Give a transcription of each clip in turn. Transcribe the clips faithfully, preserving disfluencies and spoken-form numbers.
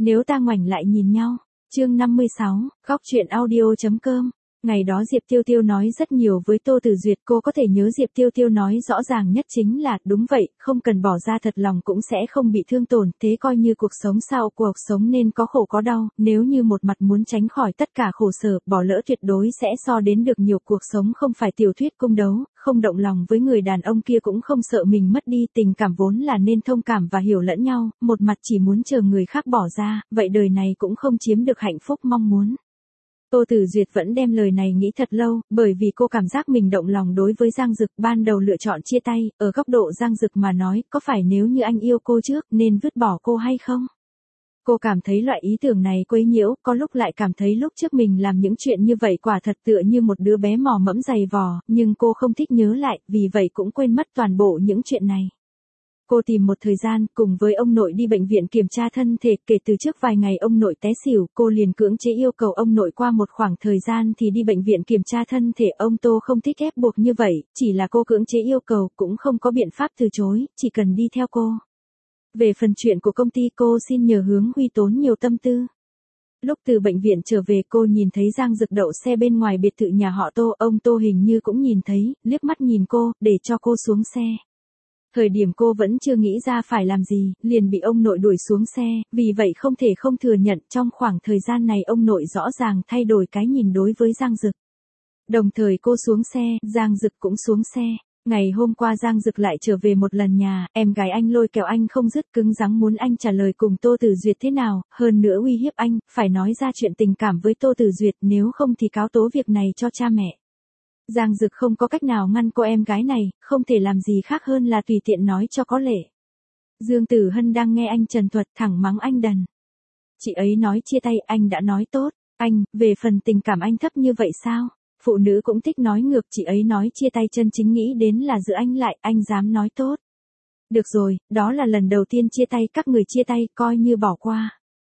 Nếu ta ngoảnh lại nhìn nhau. Chương năm mươi sáu, góc truyện audio.com. Ngày đó Diệp Tiêu Tiêu nói rất nhiều với Tô Tử Duyệt, cô có thể nhớ Diệp Tiêu Tiêu nói rõ ràng nhất chính là, đúng vậy, không cần bỏ ra thật lòng cũng sẽ không bị thương tổn, thế coi như cuộc sống sao, cuộc sống nên có khổ có đau, nếu như một mặt muốn tránh khỏi tất cả khổ sở, bỏ lỡ tuyệt đối sẽ so đến được nhiều, cuộc sống không phải tiểu thuyết cung đấu, không động lòng với người đàn ông kia cũng không sợ mình mất đi, tình cảm vốn là nên thông cảm và hiểu lẫn nhau, một mặt chỉ muốn chờ người khác bỏ ra, vậy đời này cũng không chiếm được hạnh phúc mong muốn. Tô Tử Duyệt vẫn đem lời này nghĩ thật lâu, bởi vì cô cảm giác mình động lòng đối với Giang Dực, ban đầu lựa chọn chia tay, ở góc độ Giang Dực mà nói, có phải nếu như anh yêu cô trước, nên vứt bỏ cô hay không? Cô cảm thấy loại ý tưởng này quấy nhiễu, có lúc lại cảm thấy lúc trước mình làm những chuyện như vậy quả thật tựa như một đứa bé mò mẫm giày vò, nhưng cô không thích nhớ lại, vì vậy cũng quên mất toàn bộ những chuyện này. Cô tìm một thời gian, cùng với ông nội đi bệnh viện kiểm tra thân thể, kể từ trước vài ngày ông nội té xỉu, cô liền cưỡng chế yêu cầu ông nội qua một khoảng thời gian thì đi bệnh viện kiểm tra thân thể, ông Tô không thích ép buộc như vậy, chỉ là cô cưỡng chế yêu cầu, cũng không có biện pháp từ chối, chỉ cần đi theo cô. Về phần chuyện của công ty cô xin nhờ Hướng Huy tốn nhiều tâm tư. Lúc từ bệnh viện trở về cô nhìn thấy Giang Dực đậu xe bên ngoài biệt thự nhà họ Tô, ông Tô hình như cũng nhìn thấy, liếc mắt nhìn cô, để cho cô xuống xe. Thời điểm cô vẫn chưa nghĩ ra phải làm gì, liền bị ông nội đuổi xuống xe, vì vậy không thể không thừa nhận trong khoảng thời gian này ông nội rõ ràng thay đổi cái nhìn đối với Giang Dực. Đồng thời cô xuống xe, Giang Dực cũng xuống xe. Ngày hôm qua Giang Dực lại trở về một lần nhà, em gái anh lôi kéo anh không dứt, cứng rắn muốn anh trả lời cùng Tô Tử Duyệt thế nào, hơn nữa uy hiếp anh, phải nói ra chuyện tình cảm với Tô Tử Duyệt, nếu không thì cáo tố việc này cho cha mẹ. Giang Dực không có cách nào ngăn cô em gái này, không thể làm gì khác hơn là tùy tiện nói cho có lệ. Dương Tử Hân đang nghe anh trần thuật thẳng mắng anh đần. Chị ấy nói chia tay, anh đã nói tốt, anh, về phần tình cảm anh thấp như vậy sao? Phụ nữ cũng thích nói ngược, chị ấy nói chia tay chân chính nghĩ đến là giữ anh lại, anh dám nói tốt. Được rồi, đó là lần đầu tiên chia tay, các người chia tay, coi như bỏ qua.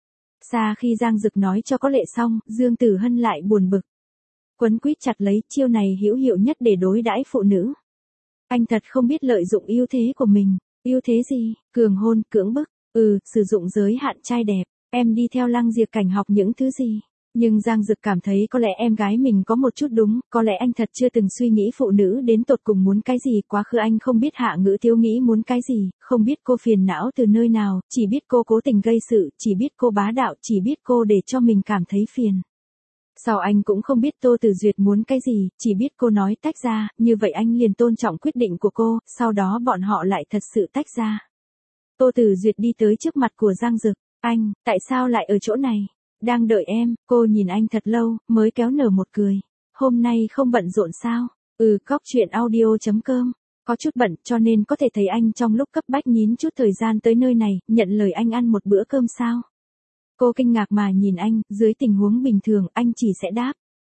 Xa khi Giang Dực nói cho có lệ xong, Dương Tử Hân lại buồn bực. Quấn quýt chặt lấy, chiêu này hữu hiệu nhất để đối đãi phụ nữ. Anh thật không biết lợi dụng ưu thế của mình. Ưu thế gì? Cường hôn, cưỡng bức. Ừ, sử dụng giới hạn trai đẹp. Em đi theo Lăng Diệp Cảnh học những thứ gì? Nhưng Giang Dực cảm thấy có lẽ em gái mình có một chút đúng, có lẽ anh thật chưa từng suy nghĩ phụ nữ đến tột cùng muốn cái gì, quá khứ anh không biết Hạ Ngữ Tiếu nghĩ muốn cái gì, không biết cô phiền não từ nơi nào, chỉ biết cô cố tình gây sự, chỉ biết cô bá đạo, chỉ biết cô để cho mình cảm thấy phiền. Sau anh cũng không biết Tô Tử Duyệt muốn cái gì, chỉ biết cô nói tách ra, như vậy anh liền tôn trọng quyết định của cô, sau đó bọn họ lại thật sự tách ra. Tô Tử Duyệt đi tới trước mặt của Giang Dực, anh, tại sao lại ở chỗ này? Đang đợi em, cô nhìn anh thật lâu, mới kéo nở một cười. Hôm nay không bận rộn sao? Ừ, góc truyện audio.com. Có chút bận cho nên có thể thấy anh trong lúc cấp bách nhín chút thời gian tới nơi này, nhận lời anh ăn một bữa cơm sao? Cô kinh ngạc mà nhìn anh, dưới tình huống bình thường anh chỉ sẽ đáp.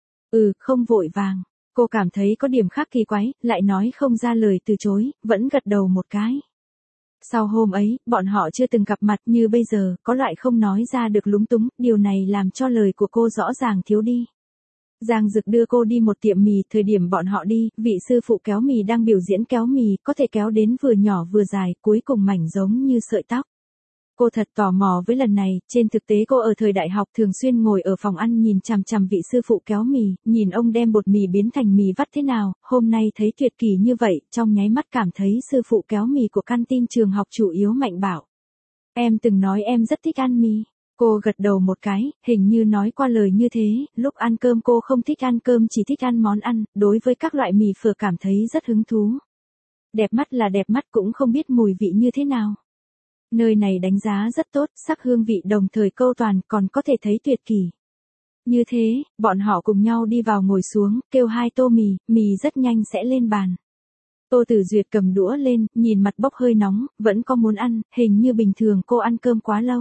Ừ, không vội vàng. Cô cảm thấy có điểm khác kỳ quái, lại nói không ra lời từ chối, vẫn gật đầu một cái. Sau hôm ấy, bọn họ chưa từng gặp mặt như bây giờ, có loại không nói ra được lúng túng, điều này làm cho lời của cô rõ ràng thiếu đi. Giang Dực đưa cô đi một tiệm mì, thời điểm bọn họ đi, vị sư phụ kéo mì đang biểu diễn kéo mì, có thể kéo đến vừa nhỏ vừa dài, cuối cùng mảnh giống như sợi tóc. Cô thật tò mò với lần này, trên thực tế cô ở thời đại học thường xuyên ngồi ở phòng ăn nhìn chằm chằm vị sư phụ kéo mì, nhìn ông đem bột mì biến thành mì vắt thế nào, hôm nay thấy tuyệt kỳ như vậy, trong nháy mắt cảm thấy sư phụ kéo mì của căn tin trường học chủ yếu mạnh bảo. Em từng nói em rất thích ăn mì. Cô gật đầu một cái, hình như nói qua lời như thế, lúc ăn cơm cô không thích ăn cơm chỉ thích ăn món ăn, đối với các loại mì phở cảm thấy rất hứng thú. Đẹp mắt là đẹp mắt cũng không biết mùi vị như thế nào. Nơi này đánh giá rất tốt, sắc hương vị đồng thời câu toàn còn có thể thấy tuyệt kỳ. Như thế, bọn họ cùng nhau đi vào ngồi xuống, kêu hai tô mì, mì rất nhanh sẽ lên bàn. Tô Tử Duyệt cầm đũa lên, nhìn mặt bốc hơi nóng, vẫn có muốn ăn, hình như bình thường cô ăn cơm quá lâu.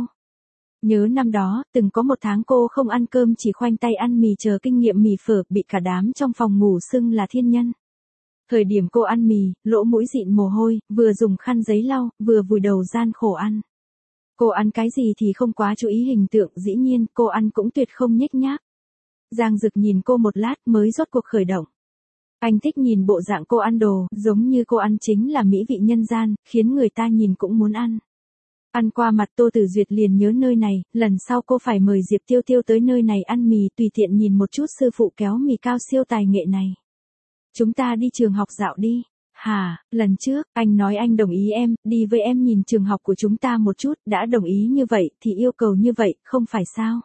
Nhớ năm đó, từng có một tháng cô không ăn cơm chỉ khoanh tay ăn mì chờ kinh nghiệm mì phở, bị cả đám trong phòng ngủ xưng là thiên nhân. Thời điểm cô ăn mì, lỗ mũi dịn mồ hôi, vừa dùng khăn giấy lau, vừa vùi đầu gian khổ ăn. Cô ăn cái gì thì không quá chú ý hình tượng, dĩ nhiên, cô ăn cũng tuyệt không nhếch nhác. Giang Dực nhìn cô một lát mới rốt cuộc khởi động. Anh thích nhìn bộ dạng cô ăn đồ, giống như cô ăn chính là mỹ vị nhân gian, khiến người ta nhìn cũng muốn ăn. Ăn qua mặt Tô Tử Duyệt liền nhớ nơi này, lần sau cô phải mời Diệp Tiêu Tiêu tới nơi này ăn mì, tùy tiện nhìn một chút sư phụ kéo mì cao siêu tài nghệ này. Chúng ta đi trường học dạo đi. Hả, lần trước, anh nói anh đồng ý em, đi với em nhìn trường học của chúng ta một chút, đã đồng ý như vậy, thì yêu cầu như vậy, không phải sao?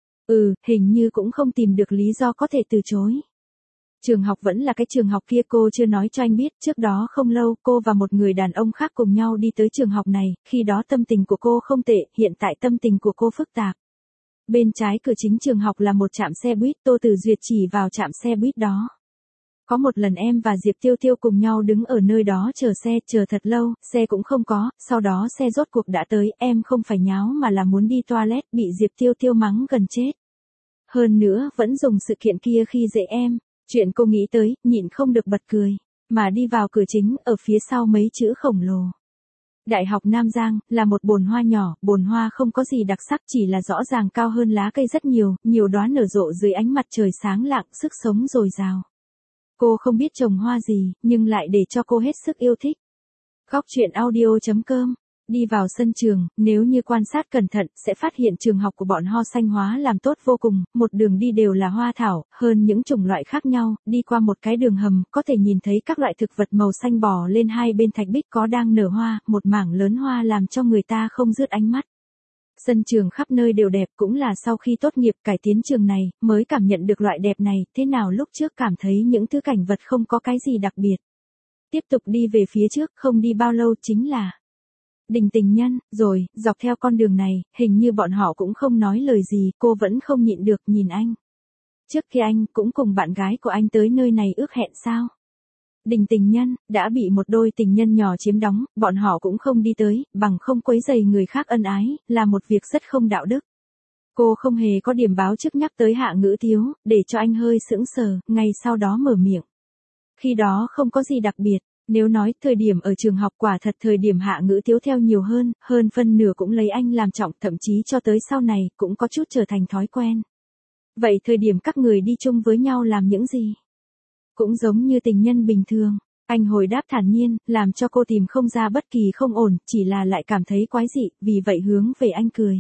Ừ, hình như cũng không tìm được lý do có thể từ chối. Trường học vẫn là cái trường học kia, cô chưa nói cho anh biết, trước đó không lâu, cô và một người đàn ông khác cùng nhau đi tới trường học này, khi đó tâm tình của cô không tệ, hiện tại tâm tình của cô phức tạp. Bên trái cửa chính trường học là một trạm xe buýt, Tô Tử Duyệt chỉ vào trạm xe buýt đó. Có một lần em và Diệp Tiêu Tiêu cùng nhau đứng ở nơi đó chờ xe, chờ thật lâu, xe cũng không có, sau đó xe rốt cuộc đã tới, em không phải nháo mà là muốn đi toilet, bị Diệp Tiêu Tiêu mắng gần chết. Hơn nữa, vẫn dùng sự kiện kia khi dễ em. Chuyện cô nghĩ tới, nhịn không được bật cười. Mà đi vào cửa chính, ở phía sau mấy chữ khổng lồ. Đại học Nam Giang, là một bồn hoa nhỏ, bồn hoa không có gì đặc sắc, chỉ là rõ ràng cao hơn lá cây rất nhiều, nhiều đóa nở rộ dưới ánh mặt trời sáng lạng, sức sống dồi dào. Cô không biết trồng hoa gì, nhưng lại để cho cô hết sức yêu thích. Góc truyện audio chấm com. Đi vào sân trường, nếu như quan sát cẩn thận, sẽ phát hiện trường học của bọn Ho Xanh Hóa làm tốt vô cùng, một đường đi đều là hoa thảo, hơn những chủng loại khác nhau, đi qua một cái đường hầm, có thể nhìn thấy các loại thực vật màu xanh bò lên hai bên thạch bích có đang nở hoa, một mảng lớn hoa làm cho người ta không rớt ánh mắt. Sân trường khắp nơi đều đẹp, cũng là sau khi tốt nghiệp cải tiến trường này, mới cảm nhận được loại đẹp này, thế nào lúc trước cảm thấy những thứ cảnh vật không có cái gì đặc biệt. Tiếp tục đi về phía trước, không đi bao lâu chính là Đình Tình Nhân, rồi, dọc theo con đường này, hình như bọn họ cũng không nói lời gì, cô vẫn không nhịn được nhìn anh. Trước khi anh cũng cùng bạn gái của anh tới nơi này ước hẹn sao? Đình Tình Nhân, đã bị một đôi tình nhân nhỏ chiếm đóng, bọn họ cũng không đi tới, bằng không quấy rầy người khác ân ái, là một việc rất không đạo đức. Cô không hề có điểm báo trước nhắc tới Hạ Ngữ Tiếu, để cho anh hơi sững sờ, ngay sau đó mở miệng. Khi đó không có gì đặc biệt. Nếu nói thời điểm ở trường học quả thật thời điểm Hạ Ngữ Tiếu theo nhiều hơn, hơn phân nửa cũng lấy anh làm trọng, thậm chí cho tới sau này cũng có chút trở thành thói quen. Vậy thời điểm các người đi chung với nhau làm những gì? Cũng giống như tình nhân bình thường. Anh hồi đáp thản nhiên, làm cho cô tìm không ra bất kỳ không ổn, chỉ là lại cảm thấy quái dị, vì vậy hướng về anh cười.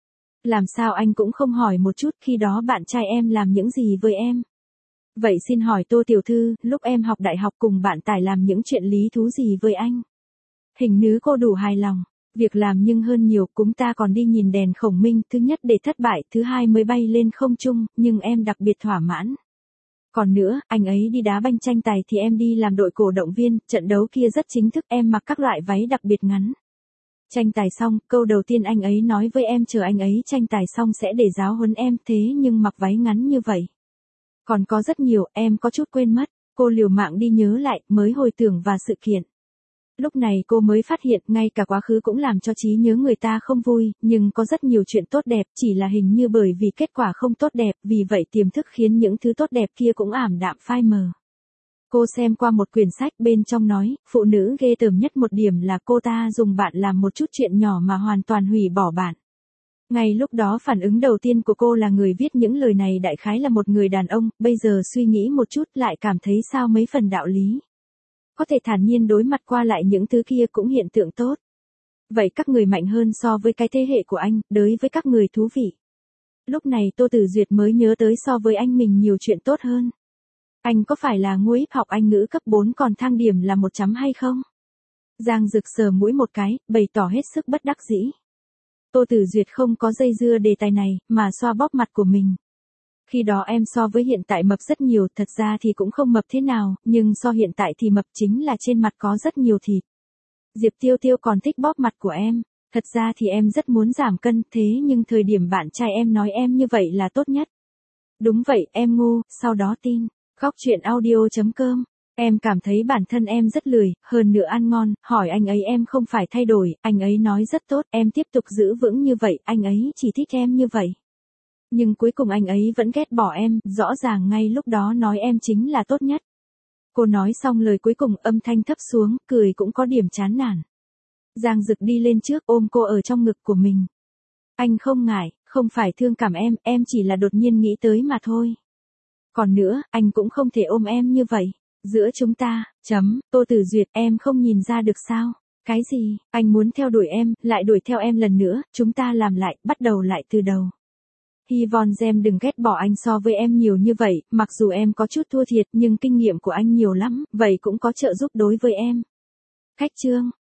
Làm sao anh cũng không hỏi một chút khi đó bạn trai em làm những gì với em? Vậy xin hỏi Tô tiểu thư, lúc em học đại học cùng bạn Tài làm những chuyện lý thú gì với anh? Hình như cô đủ hài lòng. Việc làm nhưng hơn nhiều, chúng ta còn đi nhìn đèn khổng minh, thứ nhất để thất bại, thứ hai mới bay lên không trung, nhưng em đặc biệt thỏa mãn. Còn nữa, anh ấy đi đá banh tranh tài thì em đi làm đội cổ động viên, trận đấu kia rất chính thức, em mặc các loại váy đặc biệt ngắn. Tranh tài xong, câu đầu tiên anh ấy nói với em chờ anh ấy tranh tài xong sẽ để giáo huấn em, thế nhưng mặc váy ngắn như vậy. Còn có rất nhiều, em có chút quên mất, cô liều mạng đi nhớ lại, mới hồi tưởng và sự kiện. Lúc này cô mới phát hiện, ngay cả quá khứ cũng làm cho trí nhớ người ta không vui, nhưng có rất nhiều chuyện tốt đẹp, chỉ là hình như bởi vì kết quả không tốt đẹp, vì vậy tiềm thức khiến những thứ tốt đẹp kia cũng ảm đạm phai mờ. Cô xem qua một quyển sách bên trong nói, phụ nữ ghê tởm nhất một điểm là cô ta dùng bạn làm một chút chuyện nhỏ mà hoàn toàn hủy bỏ bạn. Ngay lúc đó phản ứng đầu tiên của cô là người viết những lời này đại khái là một người đàn ông, bây giờ suy nghĩ một chút lại cảm thấy sao mấy phần đạo lý. Có thể thản nhiên đối mặt qua lại những thứ kia cũng hiện tượng tốt. Vậy các người mạnh hơn so với cái thế hệ của anh, đối với các người thú vị. Lúc này Tô Tử Duyệt mới nhớ tới so với anh mình nhiều chuyện tốt hơn. Anh có phải là ngôi học Anh ngữ cấp bốn còn thang điểm là một chấm hay không? Giang Dực sờ mũi một cái, bày tỏ hết sức bất đắc dĩ. Tô Tử Duyệt không có dây dưa đề tài này, mà xoa bóp mặt của mình. Khi đó em so với hiện tại mập rất nhiều, thật ra thì cũng không mập thế nào, nhưng so hiện tại thì mập chính là trên mặt có rất nhiều thịt. Diệp Tiêu Tiêu còn thích bóp mặt của em, thật ra thì em rất muốn giảm cân, thế nhưng thời điểm bạn trai em nói em như vậy là tốt nhất. Đúng vậy, em ngu, sau đó tin. Góc truyện audio chấm com. Em cảm thấy bản thân em rất lười, hơn nữa ăn ngon, hỏi anh ấy em không phải thay đổi, anh ấy nói rất tốt, em tiếp tục giữ vững như vậy, anh ấy chỉ thích em như vậy. Nhưng cuối cùng anh ấy vẫn ghét bỏ em, rõ ràng ngay lúc đó nói em chính là tốt nhất. Cô nói xong lời cuối cùng âm thanh thấp xuống, cười cũng có điểm chán nản. Giang Dực đi lên trước ôm cô ở trong ngực của mình. Anh không ngại, không phải thương cảm em, em chỉ là đột nhiên nghĩ tới mà thôi. Còn nữa, anh cũng không thể ôm em như vậy. Giữa chúng ta, chấm, Tô Tử Duyệt, em không nhìn ra được sao? Cái gì, anh muốn theo đuổi em, lại đuổi theo em lần nữa, chúng ta làm lại, bắt đầu lại từ đầu. Hy vọng em đừng ghét bỏ anh so với em nhiều như vậy, mặc dù em có chút thua thiệt nhưng kinh nghiệm của anh nhiều lắm, vậy cũng có trợ giúp đối với em. Khách trương.